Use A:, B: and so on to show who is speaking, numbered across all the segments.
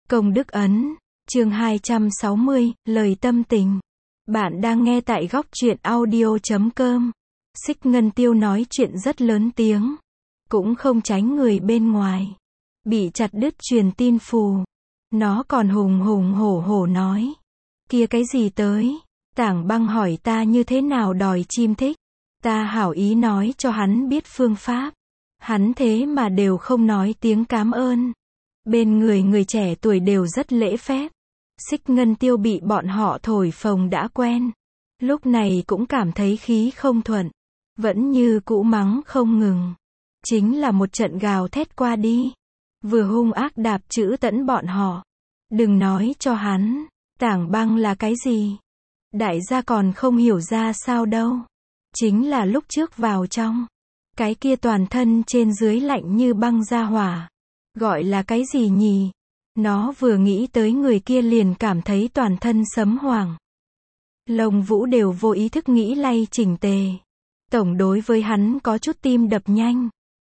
A: Công đức ấn, chương 260, lời tâm tình. Bạn đang nghe tại góc truyện audio.com. Xích Ngân Tiêu nói chuyện rất lớn tiếng, cũng không tránh người bên ngoài. Bị chặt đứt truyền tin phù. Nó còn hùng hùng hổ hổ nói. Kia cái gì tới? Tảng Băng hỏi ta như thế nào đòi chim thích. Ta hảo ý nói cho hắn biết phương pháp. Hắn thế mà đều không nói tiếng cảm ơn. Bên người trẻ tuổi đều rất lễ phép. Xích Ngân Tiêu bị bọn họ thổi phồng đã quen. Lúc này cũng cảm thấy khí không thuận. Vẫn như cũ mắng không ngừng. Chính là một trận gào thét qua đi. Vừa hung ác đạp chữ tẫn bọn họ. Đừng nói cho hắn, Tảng Băng là cái gì? Đại gia còn không hiểu ra sao đâu. Chính là lúc trước vào trong. Cái kia toàn thân trên dưới lạnh như băng ra hỏa. Gọi là cái gì nhỉ? Nó vừa nghĩ tới người kia liền cảm thấy toàn thân sấm hoảng. Lông vũ đều vô ý thức nghĩ lay chỉnh tề. Tổng đối với hắn có chút tim đập nhanh.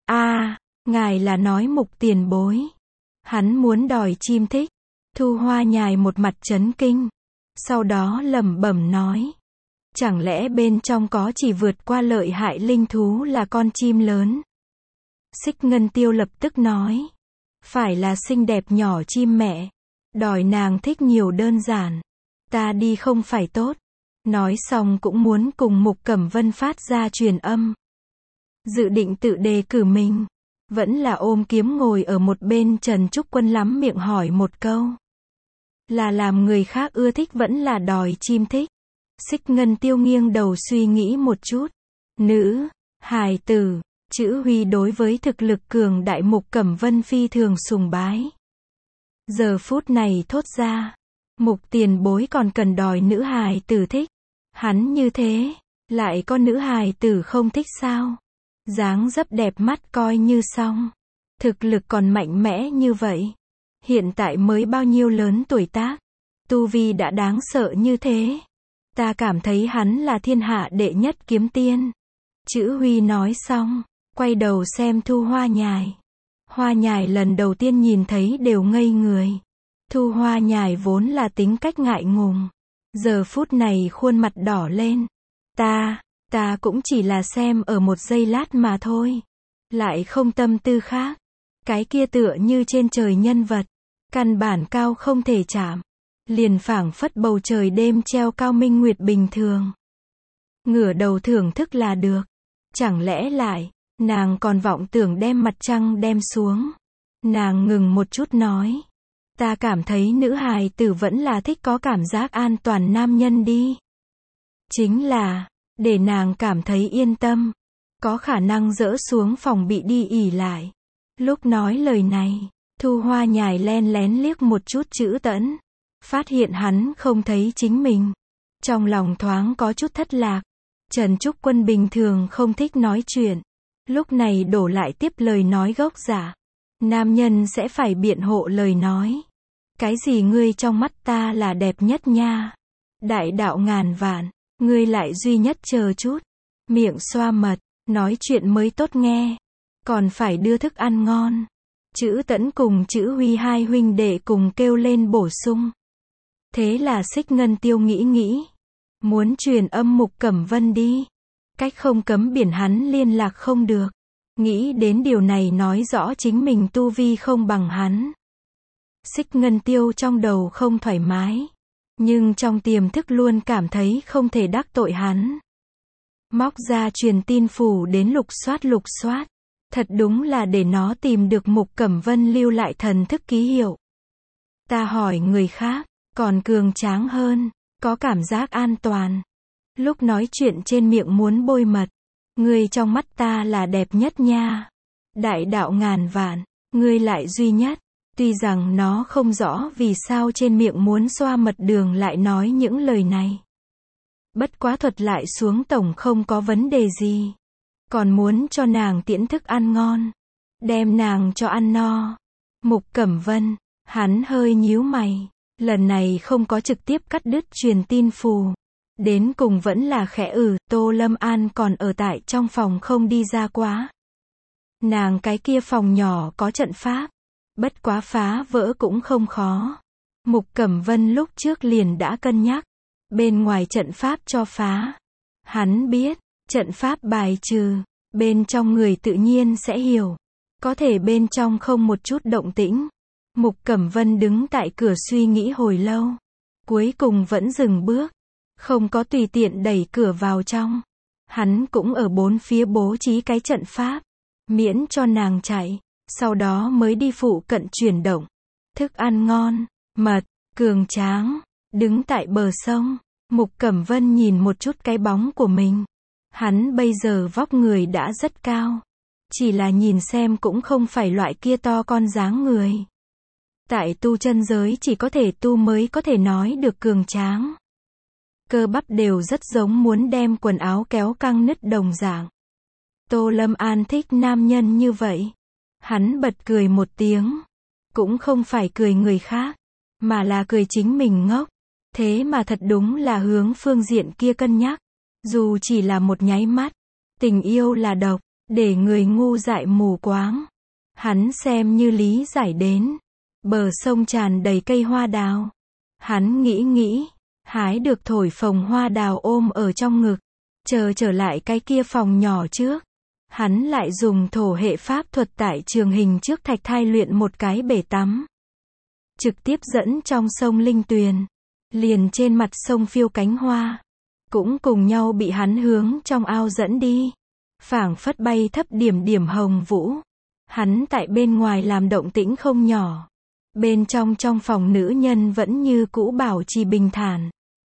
A: Ngài là nói Mục tiền bối. Hắn muốn đòi chim thích. Thu Hoa nhài một mặt chấn kinh. Sau đó lẩm bẩm nói. Chẳng lẽ bên trong có chỉ vượt qua lợi hại linh thú là con chim lớn? Xích Ngân Tiêu lập tức nói. Phải là xinh đẹp nhỏ chim mẹ. Đòi nàng thích nhiều đơn giản. Ta đi không phải tốt. Nói xong cũng muốn cùng Mục Cẩm Vân phát ra truyền âm. Dự định tự đề cử mình. Vẫn là ôm kiếm ngồi ở một bên Trần Trúc Quân lắm miệng hỏi một câu. Là làm người khác ưa thích vẫn là đòi chim thích. Xích Ngân Tiêu nghiêng đầu suy nghĩ một chút. Nữ, hài tử, chữ Huy đối với thực lực cường đại Mục Cẩm Vân phi thường sùng bái. Giờ phút này thốt ra. Mục tiền bối còn cần đòi nữ hài tử thích. Hắn như thế, lại có nữ hài tử không thích sao? Dáng dấp đẹp mắt coi như xong. Thực lực còn mạnh mẽ như vậy. Hiện tại mới bao nhiêu lớn tuổi tác. Tu vi đã đáng sợ như thế. Ta cảm thấy hắn là thiên hạ đệ nhất kiếm tiên. Chữ Huy nói xong, quay đầu xem Thu Hoa nhài. Hoa nhài lần đầu tiên nhìn thấy đều ngây người. Thu Hoa nhài vốn là tính cách ngại ngùng. Giờ phút này khuôn mặt đỏ lên. Ta cũng chỉ là xem ở một giây lát mà thôi. Lại không tâm tư khác. Cái kia tựa như trên trời nhân vật. Căn bản cao không thể chạm. Liền phảng phất bầu trời đêm treo cao minh nguyệt bình thường. Ngửa đầu thưởng thức là được. Chẳng lẽ lại, nàng còn vọng tưởng đem mặt trăng đem xuống. Nàng ngừng một chút nói. Ta cảm thấy nữ hài tử vẫn là thích có cảm giác an toàn nam nhân đi. Chính là, để nàng cảm thấy yên tâm. Có khả năng dỡ xuống phòng bị đi ỉ lại. Lúc nói lời này, Thu Hoa nhài len lén liếc một chút chữ tẫn. Phát hiện hắn không thấy chính mình. Trong lòng thoáng có chút thất lạc. Trần Trúc Quân bình thường không thích nói chuyện. Lúc này đổ lại tiếp lời nói gốc giả. Nam nhân sẽ phải biện hộ lời nói. Cái gì ngươi trong mắt ta là đẹp nhất nha. Đại đạo ngàn vạn. Ngươi lại duy nhất chờ chút. Miệng xoa mật. Nói chuyện mới tốt nghe. Còn phải đưa thức ăn ngon. Chữ Tẫn cùng chữ Huy hai huynh đệ cùng kêu lên bổ sung. Thế là Xích Ngân Tiêu nghĩ. Muốn truyền âm Mục Cẩm Vân đi. Cách không cấm biển hắn liên lạc không được. Nghĩ đến điều này nói rõ chính mình tu vi không bằng hắn. Xích Ngân Tiêu trong đầu không thoải mái. Nhưng trong tiềm thức luôn cảm thấy không thể đắc tội hắn. Móc ra truyền tin phù đến lục soát. Thật đúng là để nó tìm được Mục Cẩm Vân lưu lại thần thức ký hiệu. Ta hỏi người khác, còn cường tráng hơn, có cảm giác an toàn. Lúc nói chuyện trên miệng muốn bôi mật. Ngươi trong mắt ta là đẹp nhất nha. Đại đạo ngàn vạn, ngươi lại duy nhất. Tuy rằng nó không rõ vì sao trên miệng muốn xoa mật đường lại nói những lời này. Bất quá thuật lại xuống tổng không có vấn đề gì. Còn muốn cho nàng tiễn thức ăn ngon. Đem nàng cho ăn no. Mục Cẩm Vân, hắn hơi nhíu mày. Lần này không có trực tiếp cắt đứt truyền tin phù. Đến cùng vẫn là khẽ Tô Lâm An còn ở tại trong phòng không đi ra quá. Nàng cái kia phòng nhỏ có trận pháp. Bất quá phá vỡ cũng không khó. Mục Cẩm Vân lúc trước liền đã cân nhắc. Bên ngoài trận pháp cho phá. Hắn biết, trận pháp bài trừ. Bên trong người tự nhiên sẽ hiểu. Có thể bên trong không một chút động tĩnh. Mục Cẩm Vân đứng tại cửa suy nghĩ hồi lâu. Cuối cùng vẫn dừng bước. Không có tùy tiện đẩy cửa vào trong. Hắn cũng ở bốn phía bố trí cái trận pháp. Miễn cho nàng chạy. Sau đó mới đi phụ cận chuyển động. Thức ăn ngon, mật, cường tráng. Đứng tại bờ sông. Mục Cẩm Vân nhìn một chút cái bóng của mình. Hắn bây giờ vóc người đã rất cao. Chỉ là nhìn xem cũng không phải loại kia to con dáng người. Tại tu chân giới chỉ có thể tu mới có thể nói được cường tráng. Cơ bắp đều rất giống muốn đem quần áo kéo căng nứt đồng dạng. Tô Lâm An thích nam nhân như vậy. Hắn bật cười một tiếng. Cũng không phải cười người khác, mà là cười chính mình ngốc. Thế mà thật đúng là hướng phương diện kia cân nhắc. Dù chỉ là một nháy mắt. Tình yêu là độc, để người ngu dại mù quáng. Hắn xem như lý giải đến. Bờ sông tràn đầy cây hoa đào. Hắn nghĩ, hái được thổi phồng hoa đào ôm ở trong ngực. Chờ trở lại cái kia phòng nhỏ trước. Hắn lại dùng thổ hệ pháp thuật tại trường hình trước thạch thai luyện một cái bể tắm. Trực tiếp dẫn trong sông linh tuyền. Liền trên mặt sông phiêu cánh hoa. Cũng cùng nhau bị hắn hướng trong ao dẫn đi. Phảng phất bay thấp điểm điểm hồng vũ. Hắn tại bên ngoài làm động tĩnh không nhỏ. Bên trong phòng nữ nhân vẫn như cũ bảo trì bình thản.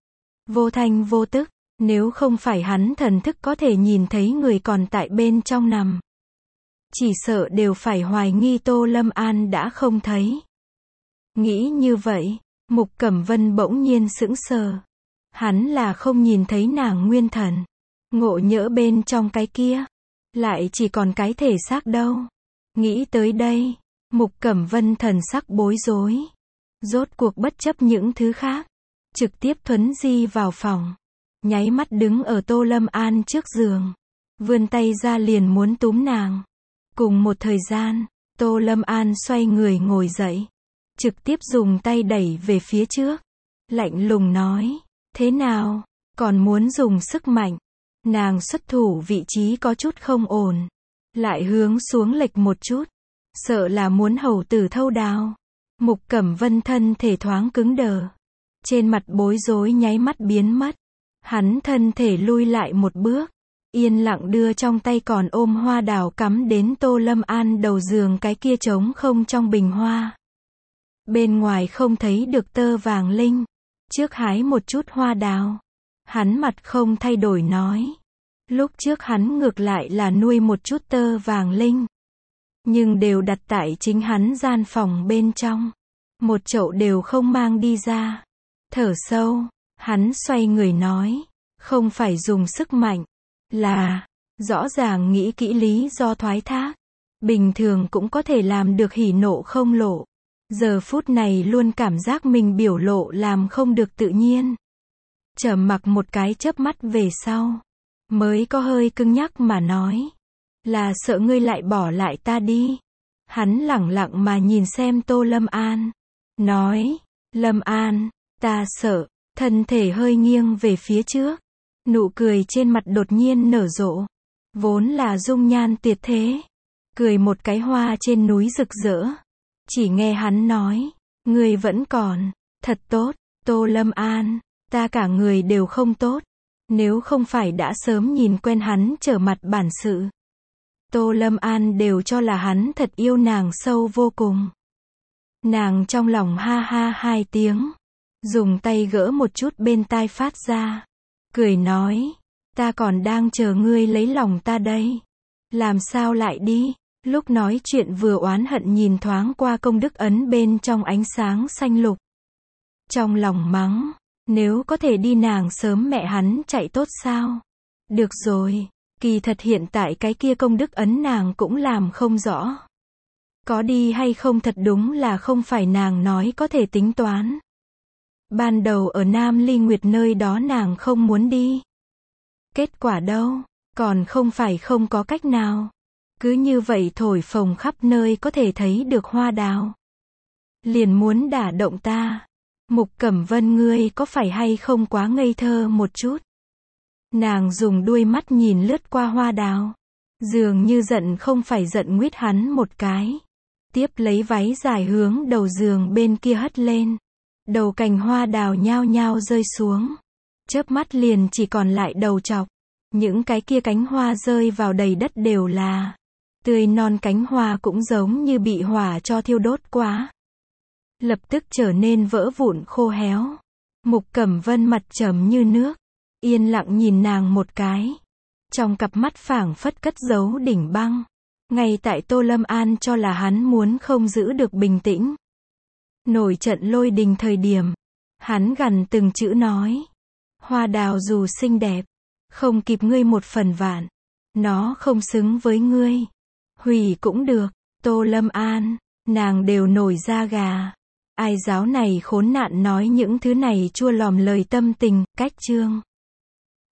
A: Vô thanh vô tức. Nếu không phải hắn thần thức có thể nhìn thấy người còn tại bên trong nằm. Chỉ sợ đều phải hoài nghi Tô Lâm An đã không thấy. Nghĩ như vậy, Mục Cẩm Vân bỗng nhiên sững sờ. Hắn là không nhìn thấy nàng nguyên thần. Ngộ nhỡ bên trong cái kia. Lại chỉ còn cái thể xác đâu. Nghĩ tới đây, Mục Cẩm Vân thần sắc bối rối. Rốt cuộc bất chấp những thứ khác. Trực tiếp thuấn di vào phòng. Nháy mắt đứng ở Tô Lâm An trước giường. Vươn tay ra liền muốn túm nàng. Cùng một thời gian, Tô Lâm An xoay người ngồi dậy. Trực tiếp dùng tay đẩy về phía trước. Lạnh lùng nói. Thế nào? Còn muốn dùng sức mạnh. Nàng xuất thủ vị trí có chút không ổn. Lại hướng xuống lệch một chút. Sợ là muốn hầu tử thâu đao. Mục Cẩm Vân thân thể thoáng cứng đờ. Trên mặt bối rối nháy mắt biến mất. Hắn thân thể lui lại một bước. Yên lặng đưa trong tay còn ôm hoa đào cắm đến Tô Lâm An đầu giường cái kia trống không trong bình hoa. Bên ngoài không thấy được tơ vàng linh. Trước hái một chút hoa đào. Hắn mặt không thay đổi nói. Lúc trước hắn ngược lại là nuôi một chút tơ vàng linh. Nhưng đều đặt tại chính hắn gian phòng bên trong. Một chậu đều không mang đi ra. Thở sâu. Hắn xoay người nói. Không phải dùng sức mạnh. Là. Rõ ràng nghĩ kỹ lý do thoái thác. Bình thường cũng có thể làm được hỉ nộ không lộ. Giờ phút này luôn cảm giác mình biểu lộ làm không được tự nhiên. Trầm mặc một cái chớp mắt về sau. Mới có hơi cứng nhắc mà nói. Là sợ ngươi lại bỏ lại ta đi. Hắn lẳng lặng mà nhìn xem Tô Lâm An. Nói. Lâm An. Ta sợ. Thân thể hơi nghiêng về phía trước. Nụ cười trên mặt đột nhiên nở rộ. Vốn là dung nhan tuyệt thế. Cười một cái hoa trên núi rực rỡ. Chỉ nghe hắn nói. Ngươi vẫn còn. Thật tốt. Tô Lâm An. Ta cả người đều không tốt. Nếu không phải đã sớm nhìn quen hắn trở mặt bản sự. Tô Lâm An đều cho là hắn thật yêu nàng sâu vô cùng. Nàng trong lòng ha ha hai tiếng. Dùng tay gỡ một chút bên tai phát ra. Cười nói. Ta còn đang chờ ngươi lấy lòng ta đây. Làm sao lại đi. Lúc nói chuyện vừa oán hận nhìn thoáng qua công đức ấn bên trong ánh sáng xanh lục. Trong lòng mắng. Nếu có thể đi nàng sớm mẹ hắn chạy tốt sao. Được rồi. Kỳ thật hiện tại cái kia công đức ấn nàng cũng làm không rõ. Có đi hay không thật đúng là không phải nàng nói có thể tính toán. Ban đầu ở Nam Ly Nguyệt nơi đó nàng không muốn đi. Kết quả đâu, còn không phải không có cách nào. Cứ như vậy thổi phồng khắp nơi có thể thấy được hoa đào. Liền muốn đả động ta. Mục Cẩm Vân ngươi có phải hay không quá ngây thơ một chút? Nàng dùng đuôi mắt nhìn lướt qua hoa đào. Dường như giận không phải giận nguýt hắn một cái. Tiếp lấy váy dài hướng đầu giường bên kia hất lên. Đầu cành hoa đào nhao nhao rơi xuống. Chớp mắt liền chỉ còn lại đầu chọc. Những cái kia cánh hoa rơi vào đầy đất đều là tươi non, cánh hoa cũng giống như bị hỏa cho thiêu đốt quá. Lập tức trở nên vỡ vụn khô héo. Mục Cẩm Vân mặt trầm như nước. Yên lặng nhìn nàng một cái. Trong cặp mắt phảng phất cất giấu đỉnh băng. Ngay tại Tô Lâm An cho là hắn muốn không giữ được bình tĩnh. Nổi trận lôi đình thời điểm. Hắn gằn từng chữ nói. Hoa đào dù xinh đẹp, không kịp ngươi một phần vạn. Nó không xứng với ngươi. Hủy cũng được. Tô Lâm An, nàng đều nổi da gà. Ai giáo này khốn nạn nói những thứ này chua lòm lời tâm tình, cách chương.